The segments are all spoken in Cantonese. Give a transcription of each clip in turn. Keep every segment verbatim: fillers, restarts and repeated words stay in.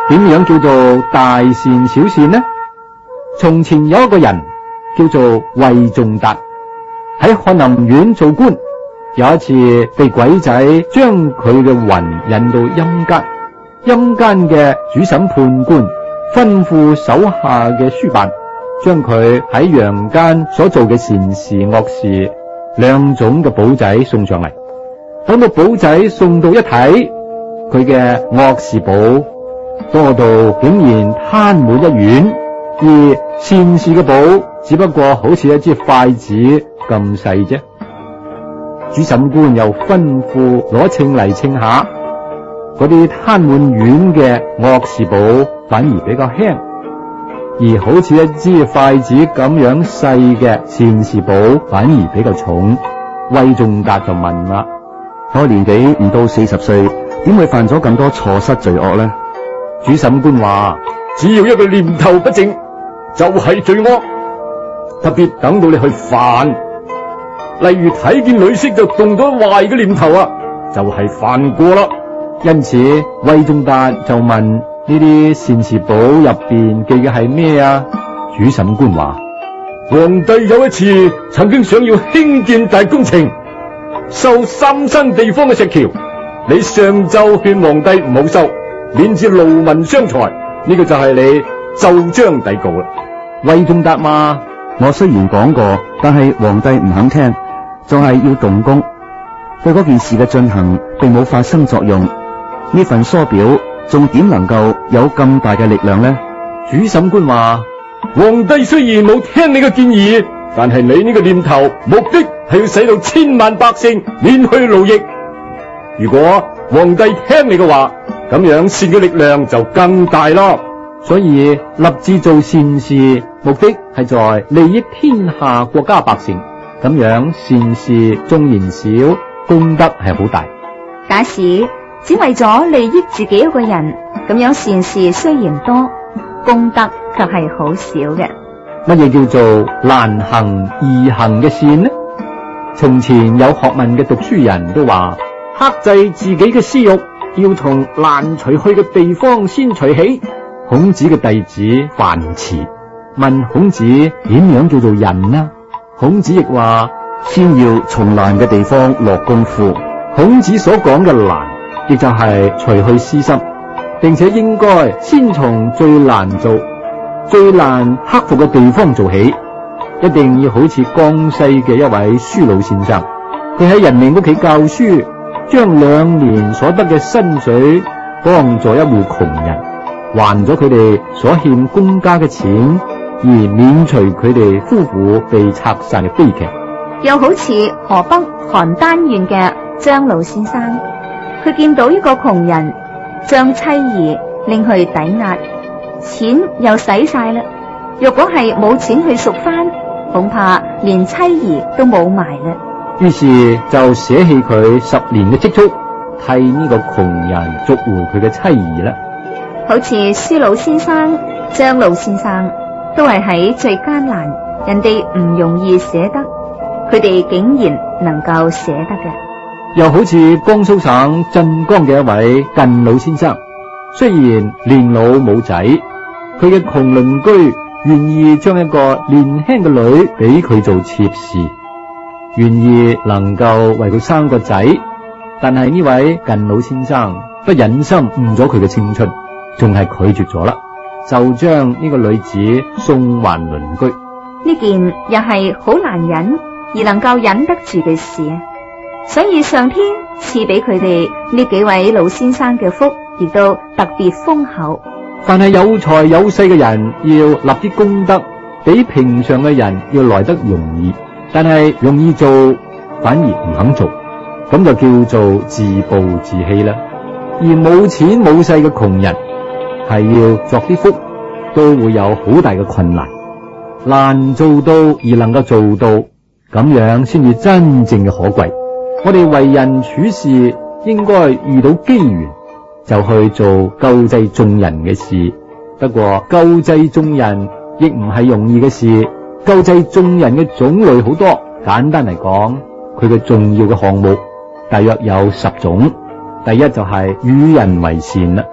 點樣叫做大善小善呢？從前有一個人叫做衛仲達，喺翰林院做官。有一次被鬼仔將佢嘅魂引到陰間，陰間嘅主審判官吩咐手下嘅書辦，將佢喺陽間所做嘅善事惡事兩種嘅簿仔送上嚟。等到簿仔送到一睇，佢嘅惡事簿多到竟然攤滿一院，而善事嘅簿只不過好似一支筷子咁細啫。主審官又吩咐攞稱嚟稱下，嗰啲攤滿院嘅惡事簿反而比較輕，而好似一支筷子咁樣細嘅善事簿反而比較重。衛仲達就問啦：我年紀唔到四十歲，點會犯咗咁多錯失罪惡呢？主審官話：只要一個念頭不正，就係罪惡。特別等到你去犯，例如睇見女色就動咗壞嘅念頭啊，就係犯過啦。因此衛仲達就問：呢啲善事簿入邊記嘅係咩啊？主審官話：皇帝有一次曾經想要興建大工程，修三山地方嘅石橋，你上奏勸皇帝唔好修，免致勞民傷財，呢個就係你奏章底稿啦。衛仲達嘛，我雖然講過，但係皇帝唔肯聽，就係要動工，對嗰件事嘅進行並冇發生作用。呢份疏表仲點能夠有咁大嘅力量呢？主審官話：皇帝雖然冇聽你嘅建議，但係你呢個念頭目的係要使到千萬百姓免去勞役。如果皇帝聽你嘅話，咁樣善嘅力量就更大咯。所以立志做善事，目的係在利益天下國家百姓。咁樣善事縱然少，功德係好大。 假使只為咗利益自己一個人，咁樣善事雖然多，功德卻係好少嘅。 乜嘢叫做難行易行嘅善呢？從前有學問嘅讀書人都話，克制自己嘅私欲，要從難除去嘅地方先除起。孔子嘅弟子樊遲問孔子點樣叫做仁呢？孔子亦話，先要從難嘅地方落功夫。孔子所講嘅難，亦就係除去私心，並且應該先從最難做、最難克服嘅地方做起。一定要好似江西嘅一位舒老先生，佢喺人哋屋企教書，將兩年所得嘅薪水幫助一戶窮人，還咗佢哋所欠公家嘅錢，而免除佢哋夫婦被拆散嘅悲劇。 又好似河北邯鄲縣嘅張老先生，佢見到一個窮人將妻兒拎去抵押，錢又使晒啦，若果係冇錢去贖翻，恐怕連妻兒都冇埋啦。 於是就捨棄佢十年嘅積蓄，替呢個窮人贖回佢嘅妻兒啦。 好似施老先生、張老先生，都係喺最艱難，人哋唔容易捨得，佢哋竟然能夠捨得嘅。 又好似江蘇省鎮江嘅一位靳老先生，雖然年老冇仔，佢嘅窮鄰居願意將一個年輕嘅女俾佢做妾侍，願意能夠為佢生個仔。但係呢位靳老先生不忍心誤咗佢嘅青春，仲係拒絕咗啦，就將呢個女子送還鄰居。 呢件又係好難忍而能夠忍得住嘅事，所以上天賜俾佢哋呢幾位老先生嘅福，亦都特別豐厚。 凡係有財有勢嘅人，要立啲功德，比平常嘅人要來得容易，但係容易做反而唔肯做，咁就叫做自暴自棄啦。而冇錢冇勢嘅窮人，係要作啲福，都會有好大嘅困難，難做到而能夠做到，咁樣先至真正嘅可貴。我哋為人處事應該遇到機緣就去做救濟眾人嘅事。不過救濟眾人亦唔係容易嘅事，救濟眾人嘅種類好多。簡單嚟講，佢嘅重要嘅項目大約有十種。第一就係與人為善啦。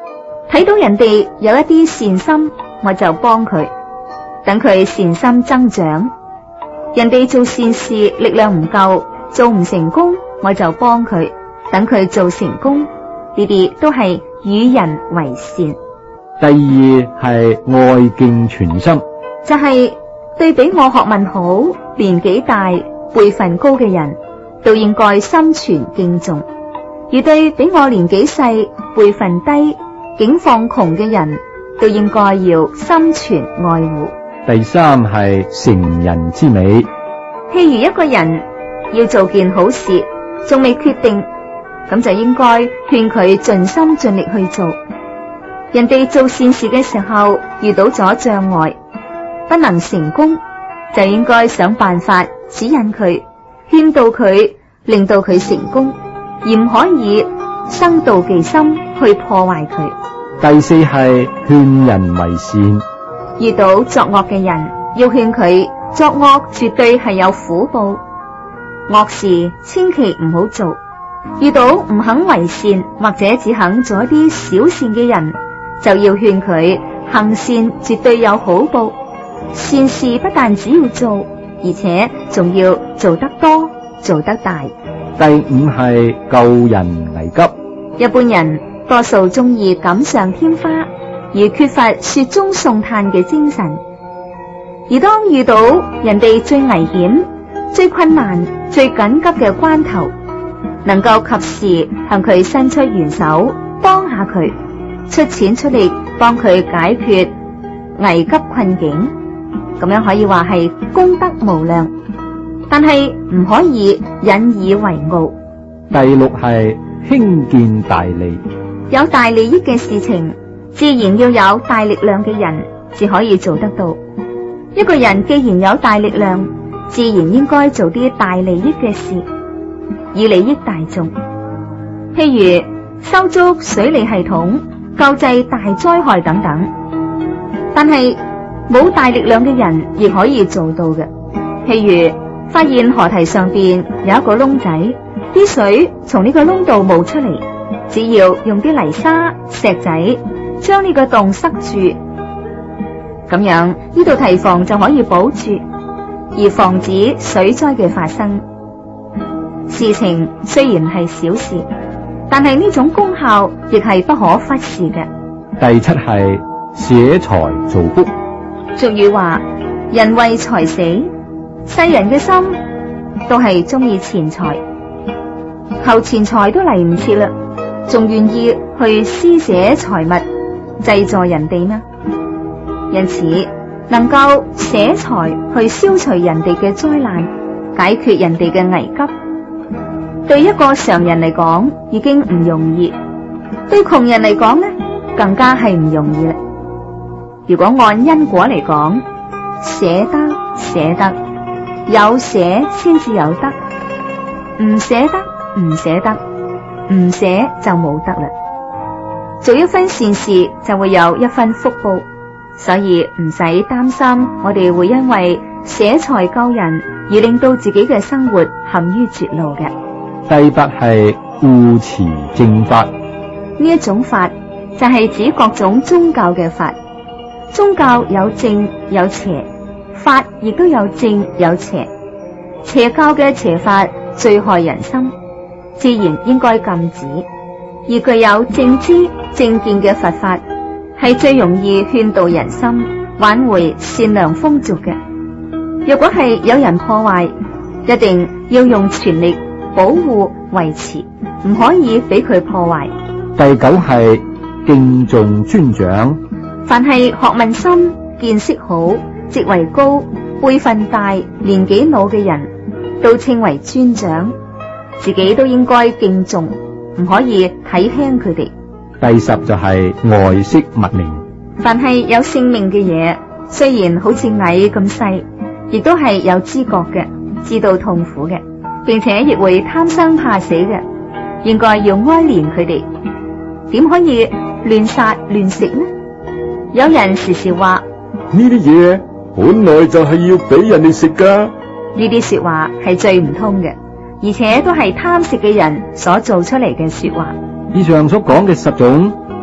睇到人哋有一啲善心，我就幫佢，等佢善心增長。人哋做善事力量唔夠，做唔成功，我就幫佢，等佢做成功。呢啲都係與人為善。 第二係愛敬全心， 就係、是、對比我學問好、年紀大、輩分高嘅人，都應該心存敬重；而對比我年紀細、輩分低、境況窮嘅人，都應該要心存愛護。 第三係成人之美， 譬如一個人要做件好事，仲未決定，咁就應該勸佢盡心盡力去做。人哋做善事嘅時候遇到咗障礙，不能成功，就應該想辦法指引佢，勸導佢，令到佢成功，而唔可以生妒忌心去破壞佢。 第四係勸人為善， 遇到作惡嘅人，要勸佢作惡絕對係有苦報，惡事千祈唔好做。遇到唔肯為善或者只肯做一啲小善嘅人，就要勸佢行善絕對有好報，善事不但只要做，而且仲要做得多，做得大。 第五係救人危急， 一般人多數中意錦上添花，而缺乏雪中送炭嘅精神。而當遇到人哋最危險、最困難、最緊急嘅關頭，能夠及時向佢伸出援手，幫下佢，出錢出力幫佢解決危急困境，咁樣可以話係功德無量。但係唔可以引以為傲。 第六係興建大利， 有大利益嘅事情，自然要有大力量嘅人至可以做得到。一個人既然有大力量，自然應該做啲大利益嘅事，以利益大眾。譬如修築水利系統、救濟大災害等等。但係冇大力量嘅人亦可以做到嘅。譬如發現河堤上邊有一個窿仔，啲水從呢個窿度冒出嚟，只要用啲泥沙、石仔將呢個洞塞住，咁樣呢度堤防就可以保住，而防止水災嘅發生。事情雖然係小事，但係呢種功效亦係不可忽視嘅。 第七係捨財造福。 俗語話：人為財死，世人嘅心都係中意錢財，求錢財都嚟唔切啦，仲願意去施捨財物濟助人哋咩？因此能夠捨財去消除人哋嘅災難，解決人哋嘅危急，對一個常人嚟講已經唔容易，對窮人嚟講呢，更加係唔容易啦。如果按因果嚟講，捨得捨得，有捨先至有得，唔捨得唔捨得，唔捨就冇得啦。做一分善事就會有一分福報，所以唔使擔心我哋會因為捨財救人而令到自己嘅生活陷於絕路嘅。 第八係護持正法。 呢一種法就係指各種宗教嘅法。宗教有正有邪，法亦都有正有邪。邪教嘅邪法最害人心，自然應該禁止。而具有正知正見嘅佛法，係最容易勸導人心，挽回善良風俗嘅。若果係有人破壞，一定要用全力保護維持，唔可以俾佢破壞。 第九係敬重尊長。 凡係學問深、見識好、職位高、輩分大、年紀老嘅人，都稱為尊長，自己都應該敬重，唔可以睇輕佢哋。 第十就係愛惜物命。 凡係有性命嘅嘢，雖然好似蟻咁細，亦都係有知覺嘅，知道痛苦嘅，並且亦會貪生怕死嘅，應該要哀憐佢哋。點可以亂殺亂食呢？有人時時話呢啲嘢本來就係要俾人哋食噶， 呢啲說話係最唔通嘅，而且都係貪食嘅人所做出嚟嘅說話。 以上所講嘅十種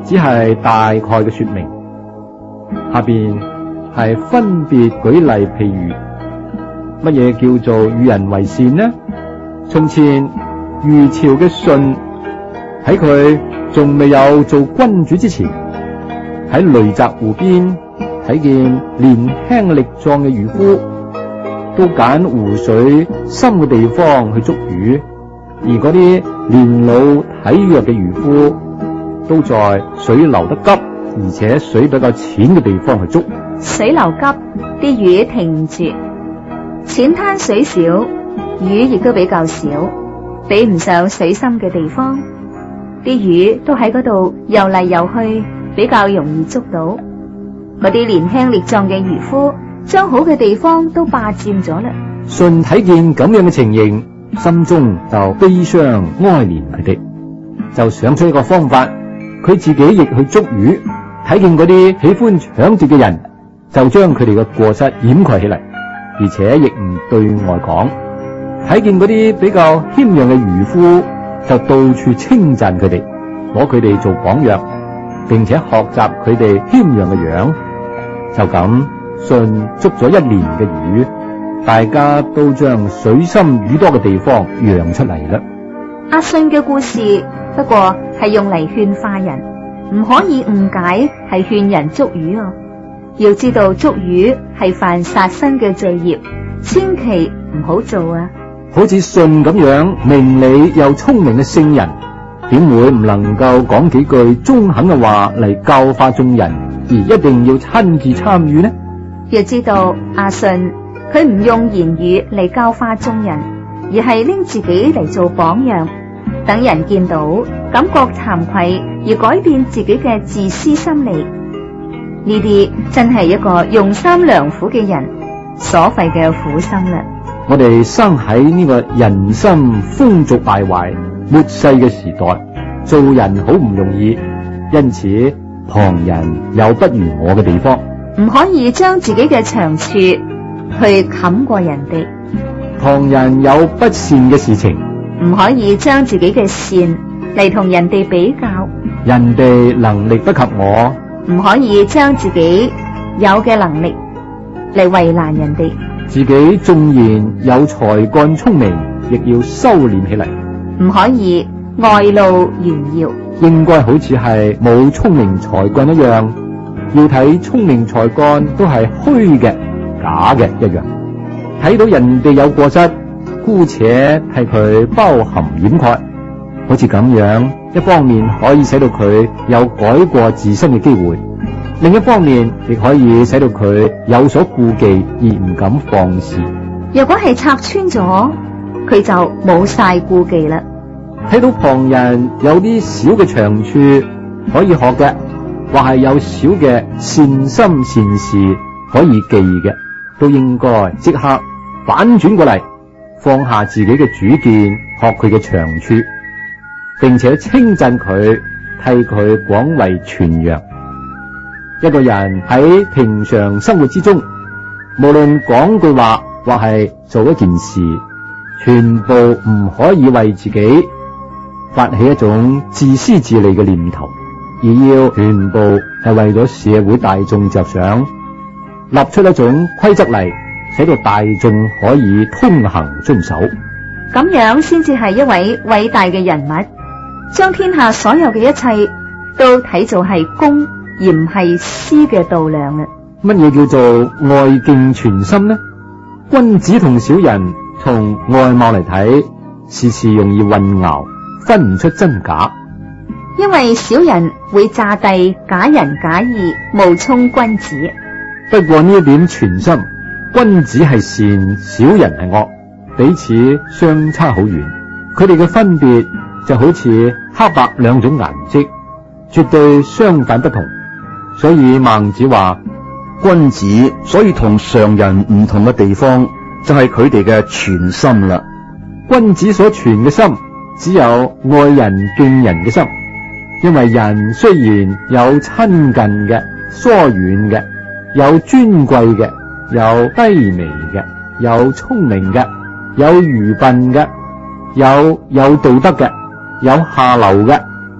只係大概嘅說明。下邊係分別舉例譬如，乜嘢叫做與人為善呢？從前虞朝嘅舜喺佢仲未有做君主之前，喺雷澤湖邊睇見年輕力壯嘅漁夫，都揀湖水深嘅地方去捉魚，而嗰啲年老體弱嘅漁夫都在水流得急而且水比較淺嘅地方去捉。 水流急，啲魚停唔住；淺灘水少，魚亦都比較少，比唔上水深嘅地方。啲魚都喺嗰度游嚟游去，比較容易捉到。嗰啲年輕力壯嘅漁夫將好嘅地方都霸佔咗啦。 舜睇見咁樣嘅情形，心中就悲傷哀憐佢哋，就想出一個方法，佢自己亦去捉魚。睇見嗰啲喜歡搶奪嘅人，就將佢哋嘅過失掩蓋起嚟，而且亦唔對外講。睇見嗰啲比較謙讓嘅漁夫，就到處稱讚佢哋，攞佢哋做榜樣，並且學習佢哋謙讓嘅樣。就咁，舜捉咗一年嘅魚，大家都將水深魚多嘅地方讓出嚟啦。 阿舜嘅故事不過係用嚟勸化人，唔可以誤解係勸人捉魚啊！要知道捉魚係犯殺生嘅罪孽，千祈唔好做啊！ 好似舜咁樣明理又聰明嘅聖人，點會唔能夠講幾句中肯嘅話嚟教化眾人，而一定要親自參與呢？ 要知道阿舜佢唔用言語嚟教化眾人，而係拎自己嚟做榜樣，等人見到感覺慚愧而改變自己嘅自私心理。呢啲真係一個用心良苦嘅人所費嘅苦心啦。 我哋生喺呢個人心風俗敗壞末世嘅時代，做人好唔容易，因此旁人有不如我嘅地方， 唔可以將自己嘅長處去冚過人哋。 旁人有不善嘅事情， 唔可以將自己嘅善嚟同人哋比較。 人哋能力不及我， 唔可以將自己有嘅能力嚟為難人哋。 自己縱然有才幹聰明，亦要修煉起嚟。 唔可以外露炫耀， 應該好似係冇聰明才幹一樣，要睇聰明才幹都係虛嘅、假嘅一樣。睇到人哋有過失，姑且替佢包含掩蓋，好似咁樣，一方面可以使到佢有改過自身嘅機會，另一方面亦可以使到佢有所顧忌而唔敢放肆。 若果係拆穿咗，佢就冇晒顧忌啦。 睇到旁人有啲小嘅長處可以學嘅，或係有小嘅善心善事可以記嘅，都應該即刻反轉過嚟，放下自己嘅主見，學佢嘅長處，並且稱讚佢，替佢廣為傳揚。一個人喺平常生活之中，無論講句話或係做一件事，全部唔可以為自己發起一種自私自利嘅念頭，而要全部係為咗社會大眾着想，立出一種規則嚟，使到大眾可以通行遵守。 咁樣先至係一位偉大嘅人物，將天下所有嘅一切都睇做係公而唔係私嘅度量啦。 乜嘢叫做外敬全心呢？君子同小人從外貌嚟睇，時時容易混淆，分唔出真假。 因為小人會詐諦假仁假義，冒充君子。 不過呢一點全心，君子係善，小人係惡，彼此相差好遠。佢哋嘅分別就好似黑白兩種顏色，絕對相反不同。所以孟子話， 君子所以同常人唔同嘅地方，就係佢哋嘅全心啦。 君子所存嘅心，只有愛人敬人嘅心。因為人雖然有親近嘅、疏遠嘅，有尊貴嘅，有低微嘅，有聰明嘅，有愚笨嘅，有有道德嘅，有下流嘅，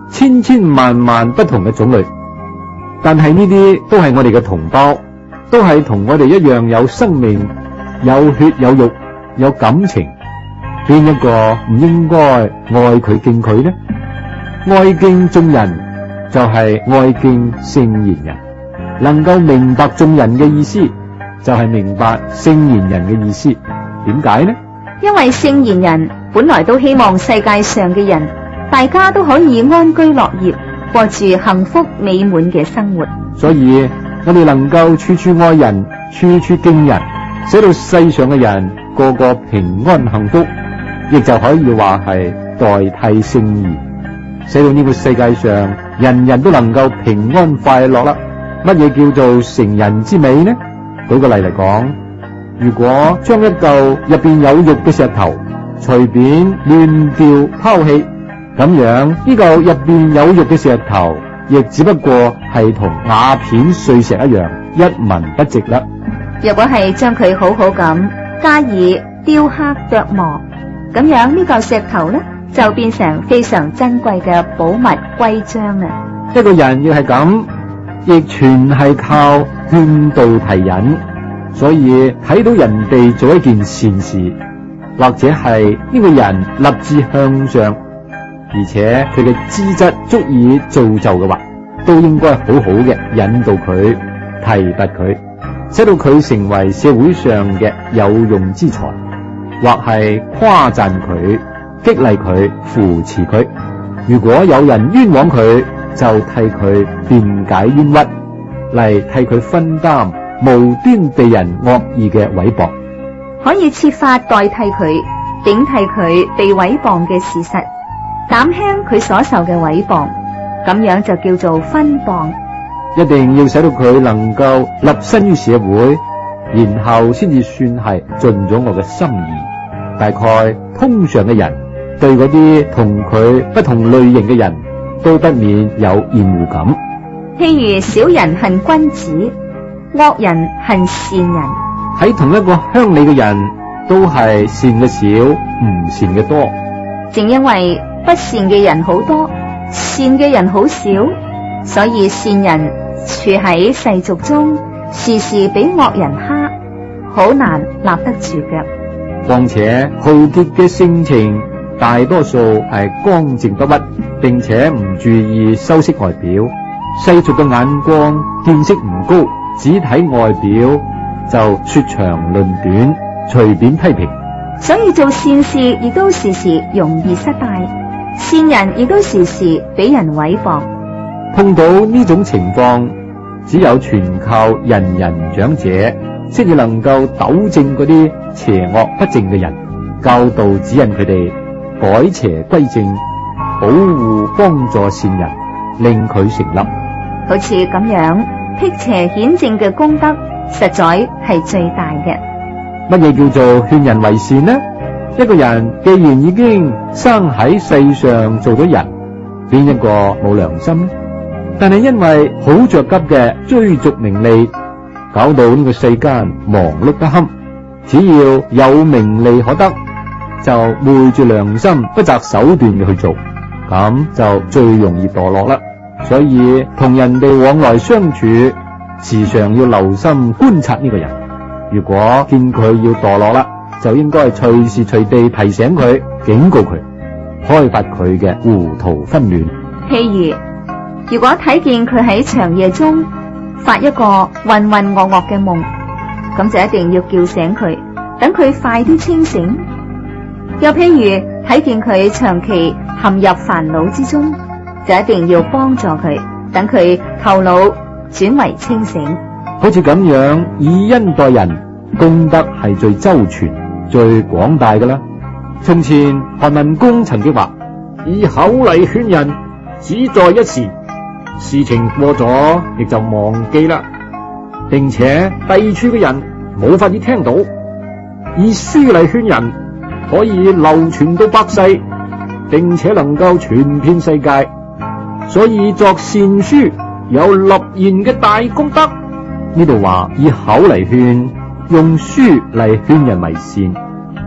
千千萬萬不同嘅種類，但係呢啲都係我哋嘅同胞，都係同我哋一樣有生命、有血有肉、有感情。邊一個唔應該愛佢敬佢呢？愛敬眾人就係愛敬聖賢人，能夠明白眾人嘅意思，就係明白聖賢人嘅意思。點解呢？ 因為聖賢人本來都希望世界上嘅人大家都可以安居樂業，過住幸福美滿嘅生活。 所以我哋能夠處處愛人，處處敬人，使到世上嘅人個個平安幸福，亦就可以話係代替聖賢，使到呢個世界上人人都能夠平安快樂啦。乜嘢叫做成人之美呢？舉個例嚟講，如果將一嚿入邊有肉嘅石頭隨便亂掉拋棄，咁樣呢嚿入邊有肉嘅石頭亦只不過係同瓦片碎石一樣，一文不值啦。 若果係將佢好好咁加以雕刻琢磨，咁樣呢嚿石頭呢就變成非常珍貴嘅寶物徽章啦。 一個人要係咁，亦全係靠勸導提引。所以睇到人哋做一件善事，或者係呢個人立志向上，而且佢嘅資質足以造就嘅話，都應該好好嘅引導佢，提拔佢，使到佢成為社會上嘅有用之才，或係誇讚佢，激勵佢，扶持佢。如果有人冤枉佢，就替佢辯解冤屈，嚟替佢分擔無端被人惡意嘅誹謗， 可以設法代替佢，頂替佢被誹謗嘅事實，減輕佢所受嘅誹謗，咁樣就叫做分謗。 一定要使到佢能夠立身於社會，然後先至算係盡咗我嘅心意。大概通常嘅人對嗰啲同佢不同類型嘅人都不免有厭惡感。 譬如小人恨君子，惡人恨善人。 喺同一個鄉里嘅人都係善嘅少，唔善嘅多。 正因為不善嘅人好多，善嘅人好少，所以善人處喺世俗中，時時俾惡人蝦，好難立得住腳。 況且豪傑嘅性情大多數係剛正不屈，並且唔注意修飾外表，世俗嘅眼光見識唔高，只睇外表就說長論短，隨便批評。 所以做善事亦都時時容易失敗，善人亦都時時俾人誹謗。 碰到呢種情況，只有全靠仁人長者，先至能夠糾正嗰啲邪惡不正嘅人，教導指引佢哋改邪歸正，保護幫助善人，令佢成立。 好似咁樣辟邪顯正嘅功德，實在係最大嘅。 乜嘢叫做勸人為善呢？一個人既然已經生喺世上做咗人，邊一個冇良心呢？但係因為好着急嘅追逐名利，搞到呢個世間忙碌不堪，只要有名利可得，就昧住良心不擇手段嘅去做，咁就最容易墮落啦。所以同人哋往來相處，時常要留心觀察呢個人。如果見佢要墮落啦，就應該隨時隨地提醒佢，警告佢，開發佢嘅糊塗紛亂。 譬如如果睇見佢喺長夜中發一個渾渾噩噩嘅夢，咁就一定要叫醒佢，等佢快啲清醒。又譬如睇見佢長期陷入煩惱之中，就一定要幫助佢，等佢頭腦轉為清醒。 好似咁樣以恩待人，功德係最周全、最廣大噶啦。從前韓文公曾經話：以口嚟勸人，只在一時，事情過咗亦就忘記啦，並且低處嘅人冇法子聽到；以書嚟勸人，可以流傳到百世，並且能夠傳遍世界。所以作善書有立言嘅大功德。呢度話以口嚟勸，用書嚟勸人為善，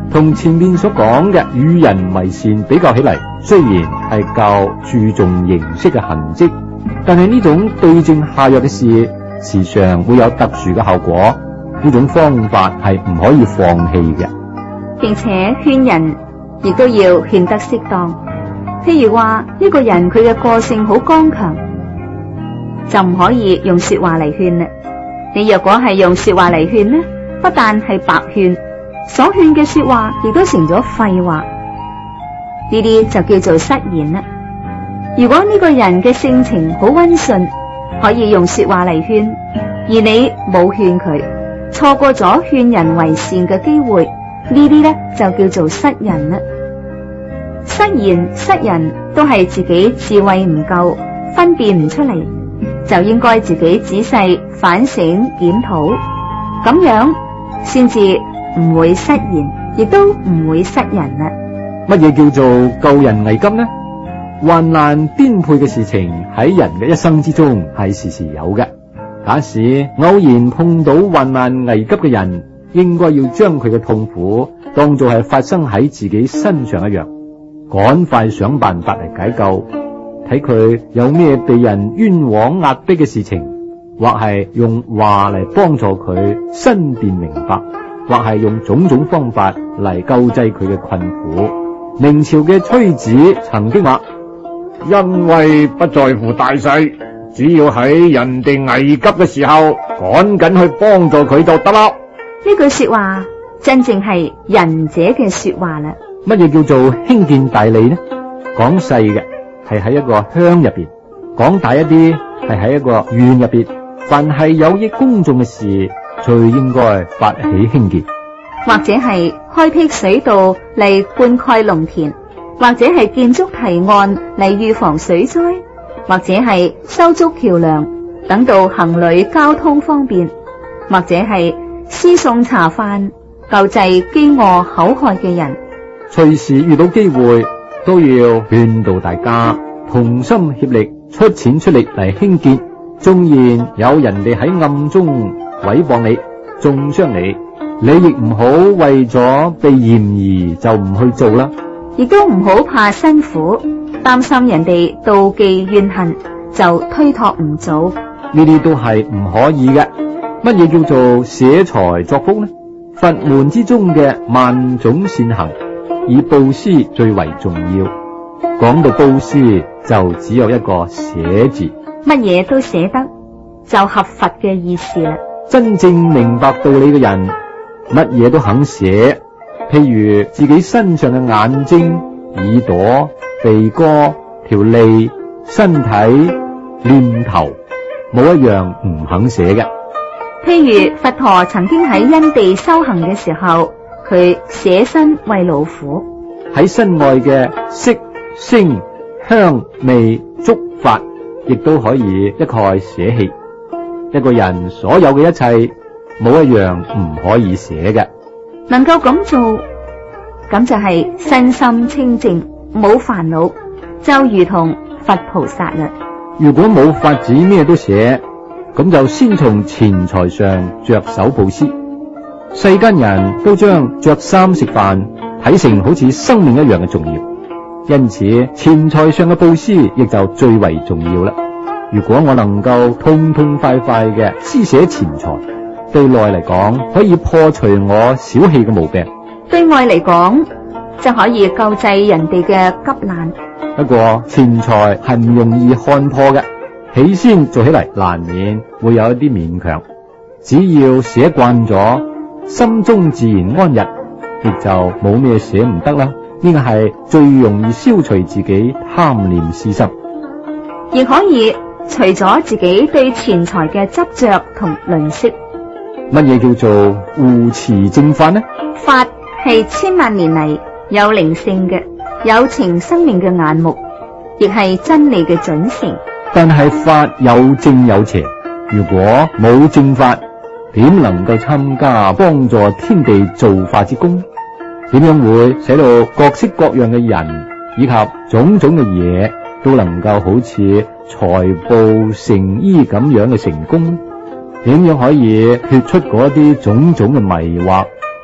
同前面所講嘅與人為善比較起嚟，雖然係較注重形式嘅痕跡，但係呢種對症下藥嘅事，時常會有特殊嘅效果。呢種方法係唔可以放棄嘅， 並且勸人亦都要勸得適當。譬如話呢個人佢嘅個性好剛強，就唔可以用說話嚟勸啦。你若果係用說話嚟勸呢，不但係白勸，所勸嘅說話亦都成咗廢話，呢啲就叫做失言啦。如果呢個人嘅性情好溫順，可以用說話嚟勸，而你冇勸佢，錯過咗勸人為善嘅機會，呢啲咧就叫做失人啦。失言失人都係自己智慧唔夠，分辨唔出嚟，就應該自己仔細反省檢討，咁樣先至唔會失言，亦都唔會失人啦。 乜嘢叫做救人危急呢？患難顛沛嘅事情喺人嘅一生之中係時時有嘅。假使偶然碰到患難危急嘅人，應該要將佢嘅痛苦當作係發生喺自己身上一樣，趕快想辦法嚟解救。睇佢有咩被人冤枉壓迫嘅事情，或係用話嚟幫助佢申辯明白，或係用種種方法嚟救濟佢嘅困苦。明朝嘅崔子曾經話： 因為不在乎大細，只要喺人哋危急嘅時候，趕緊去幫助佢就得啦。 呢句說話真正係仁者嘅說話啦。 乜嘢叫做輕見大利呢？講細嘅係喺一個鄉入邊，講大一啲係喺一個縣入邊。凡係有益公眾嘅事，最應該發起輕見。 或者係開闢水道嚟灌溉農田，或者係建築堤岸嚟預防水災，或者係修築橋梁，等到行旅交通方便，或者係施送茶飯，救濟飢餓口渴嘅人。 隨時遇到機會，都要勸導大家同心協力，出錢出力嚟興建。縱然有人哋喺暗中毀謗你、中傷你，你亦唔好為咗避嫌疑就唔去做啦。 亦都唔好怕辛苦，擔心人哋妒忌怨恨就推託唔做。 呢啲都係唔可以嘅。乜嘢叫做捨財作福呢？佛門之中嘅萬種善行，以布施最為重要。講到布施，就只有一個捨字。 乜嘢都捨得，就合佛嘅意思啦。 真正明白道理嘅人，乜嘢都肯捨。譬如自己身上嘅眼睛、耳朵、鼻哥、條脷、身體、念頭，冇一樣唔肯捨嘅。 譬如佛陀曾經喺因地修行嘅時候，佢捨身為老虎。 喺身外嘅色、聲、香、味、觸、法，亦都可以一概捨棄。一個人所有嘅一切，冇一樣唔可以捨嘅。 能夠咁做，咁就係身心清淨，冇煩惱，就如同佛菩薩啦。 如果冇法子咩都捨，咁就先從錢財上着手布施。世間人都將着衫食飯睇成好似生命一樣嘅重要，因此錢財上嘅布施亦就最為重要啦。如果我能夠痛痛快快嘅施捨錢財，對內嚟講可以破除我小氣嘅毛病， 對外嚟講就可以救濟人哋嘅急難。 不過錢財係唔容易看破嘅，起先做起嚟難免會有一啲勉強，只要捨慣咗，心中自然安逸，亦就冇咩捨唔得啦。呢個係最容易消除自己貪念私心。 亦可以除咗自己對錢財嘅執着同吝嗇。 乜嘢叫做護持正法呢？ 法係千萬年嚟有靈性嘅、有情生命嘅眼目，亦係真理嘅準繩。 但係法有正有邪，如果冇正法，點能夠參加幫助天地造化之功？點樣會使到各式各樣嘅人以及種種嘅嘢都能夠好似財布成衣咁樣嘅成功？點樣可以脫出嗰啲種種嘅迷惑，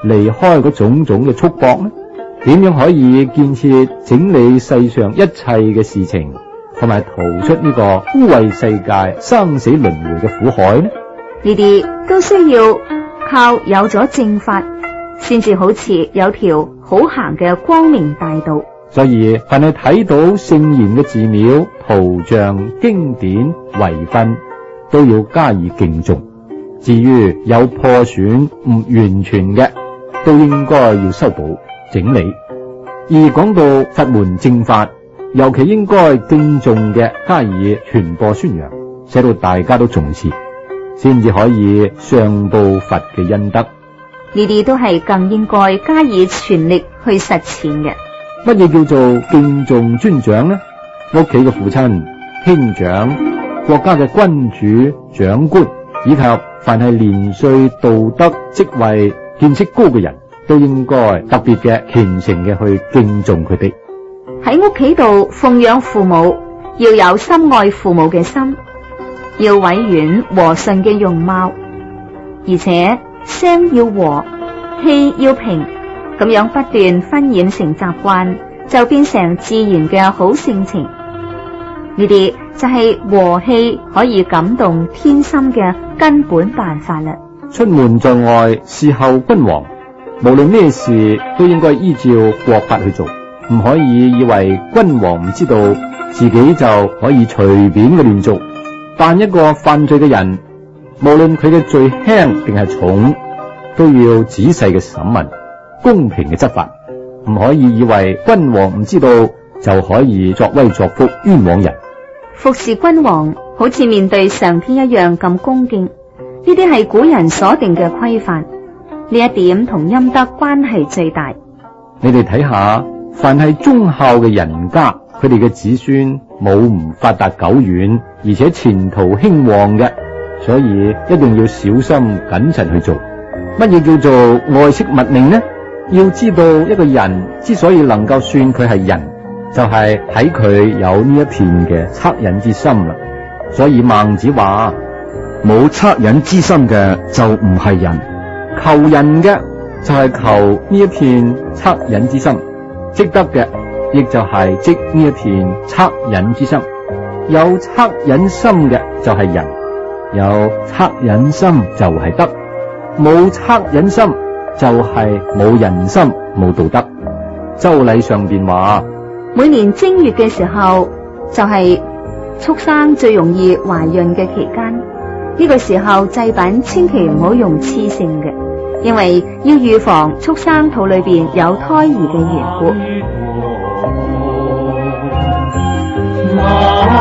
離開嗰種種嘅束縛呢？點樣可以建設整理世上一切嘅事情，同埋逃出呢個污穢世界生死輪迴嘅苦海呢？ 呢啲都需要靠有咗正法，先至好似有條好行嘅光明大道。 所以凡係睇到聖賢嘅寺廟、圖像、經典、遺訓，都要加以敬重。至於有破損唔完全嘅，都應該要修補整理。而講到佛門正法，尤其應該敬重嘅加以傳播宣揚，使到大家都重視，先至可以上報佛嘅恩德。 呢啲都係更應該加以全力去實踐嘅。 乜嘢叫做敬重尊長呢？屋企嘅父親、兄長、國家嘅君主、長官，以及凡係年歲、道德、職位、見識高嘅人，都應該特別嘅虔誠嘅去敬重佢哋。 喺屋企度奉養父母，要有深愛父母嘅心，要委婉和順嘅容貌，而且聲要和，氣要平，咁樣不斷熏染成習慣，就變成自然嘅好性情。呢啲就係和氣可以感動天心嘅根本辦法啦。 出門在外侍候君王，無論咩事都應該依照國法去做，唔可以以為君王唔知道，自己就可以隨便嘅亂做。但一個犯罪嘅人，無論佢嘅罪輕定係重，都要仔細嘅審問，公平嘅執法，唔可以以為君王唔知道就可以作威作福冤枉人。 服侍君王好似面對上天一樣咁恭敬，呢啲係古人所定嘅規範，呢一點同陰德關係最大。 你哋睇下，凡係忠孝嘅人家，佢哋嘅子孫冇唔發達久遠，而且前途興旺嘅，所以一定要小心謹慎去做。乜嘢叫做愛惜物命呢？要知道一個人之所以能夠算佢係人，就係喺佢有呢一片嘅惻隱之心啦。所以孟子話： 冇惻隱之心嘅就唔係人， 求人嘅就係求呢一片惻隱之心，積德嘅亦就係積呢一片惻隱之心。有惻隱心嘅就係人，有惻隱心就係德，冇惻隱心就係冇人心，冇道德。周禮上邊話， 每年正月嘅時候就係、是、畜生最容易懷孕嘅期間，呢、這個時候祭品千祈唔好用雌性嘅，因為要預防畜生肚裏邊有胎兒嘅緣故。